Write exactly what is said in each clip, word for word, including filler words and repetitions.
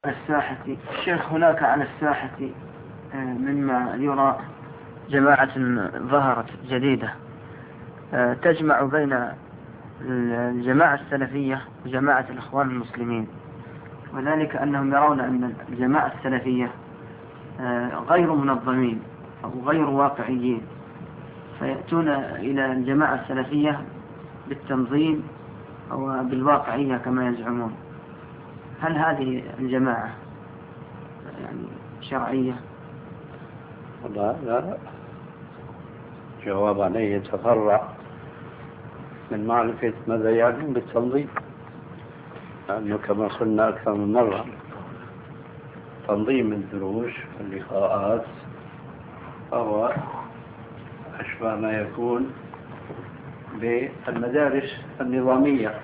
الساحة الشيخ، هناك على الساحة مما يرى جماعة ظهرت جديدة تجمع بين الجماعة السلفية وجماعة الإخوان المسلمين، وذلك أنهم يرون أن الجماعة السلفية غير منظمين أو غير واقعيين، فيأتون إلى الجماعة السلفية بالتنظيم أو بالواقعية كما يزعمون. هل هذه الجماعة يعني شرعية؟ لا لا، جواب عليه يتفرع من معرفة ماذا يعني بالتنظيم، لأنه كما قلنا أكثر من مرة تنظيم الدروس واللقاءات فهو أشبه ما يكون بالمدارس النظامية،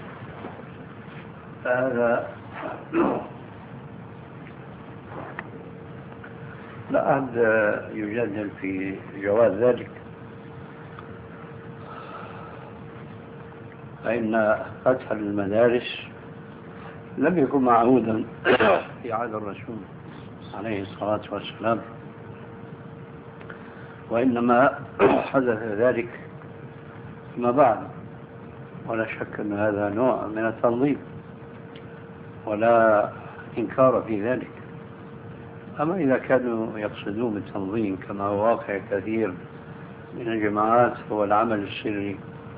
فهذا لا أحد يجادل في جواز ذلك، فإن فتح المدارس لم يكن معهودا في عهد الرسول عليه الصلاة والسلام، وإنما حدث ذلك فيما بعد، ولا شك أن هذا نوع من التنظيم ولا إنكار في ذلك. أما إذا كانوا يقصدون بالتنظيم كما هو واقع كثير من الجماعات هو العمل السري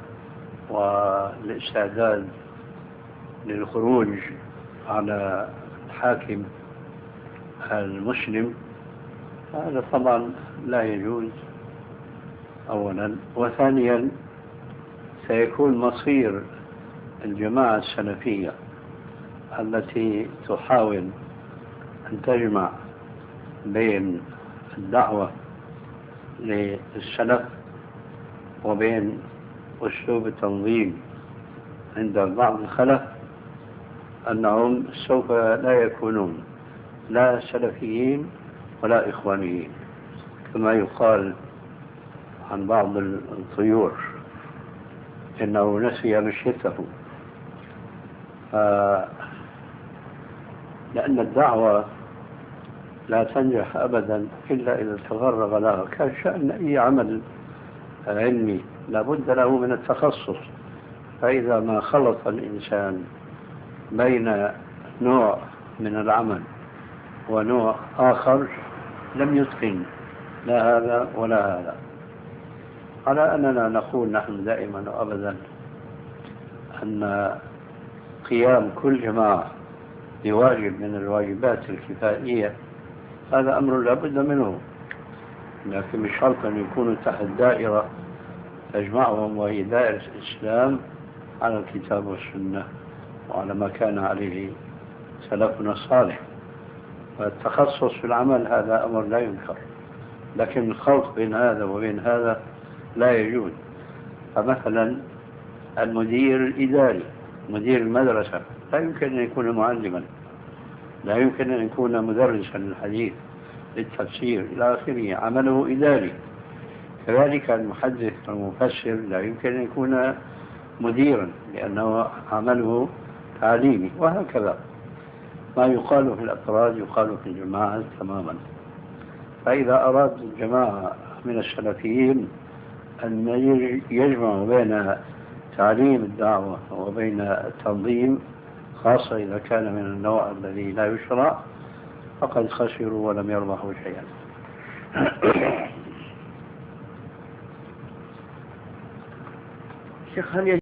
والاستعداد للخروج على الحاكم المسلم، هذا طبعا لا يجوز أولا، وثانيا سيكون مصير الجماعة السلفية التي تحاول أن تجمع بين الدعوة للسلف وبين أسلوب التنظيم عند بعض الخلف، أنهم سوف لا يكونون لا سلفيين ولا إخوانيين، كما يقال عن بعض الطيور إنه نسي مشيته. لأن الدعوة لا تنجح أبدا إلا إذا تفرغ لها، كان شأن أي عمل علمي لابد له من التخصص، فإذا ما خلط الإنسان بين نوع من العمل ونوع آخر لم يتقن لا هذا ولا هذا. على أننا نقول نحن دائما وأبدا أن قيام كل جماعة بواجب من الواجبات الكفائية هذا أمر لا بد منه، لكن مش شرط أن يكونوا تحت دائرة تجمعهم وهي دائرة الإسلام على الكتاب والسنة وعلى ما كان عليه سلفنا الصالح. فالتخصص في العمل هذا أمر لا ينكر، لكن الخلط بين هذا وبين هذا لا يجوز. فمثلا المدير الإداري مدير المدرسة لا يمكن أن يكون معلما، لا يمكن أن يكون مدرسا للحديث للتفسير إلى آخره، عمله إداري. كذلك المحدث والمفسر لا يمكن أن يكون مديرا لأنه عمله تعليمي، وهكذا ما يقال في الأفراد يقال في الجماعة تماما. فإذا أراد الجماعة من السلفيين أن يجمع بين تعليم الدعوة وبين التنظيم، خاصة إذا كان من النوع الذي لا يشرع، فقد خسروا ولم يربحوا شيئا. شيخ، هل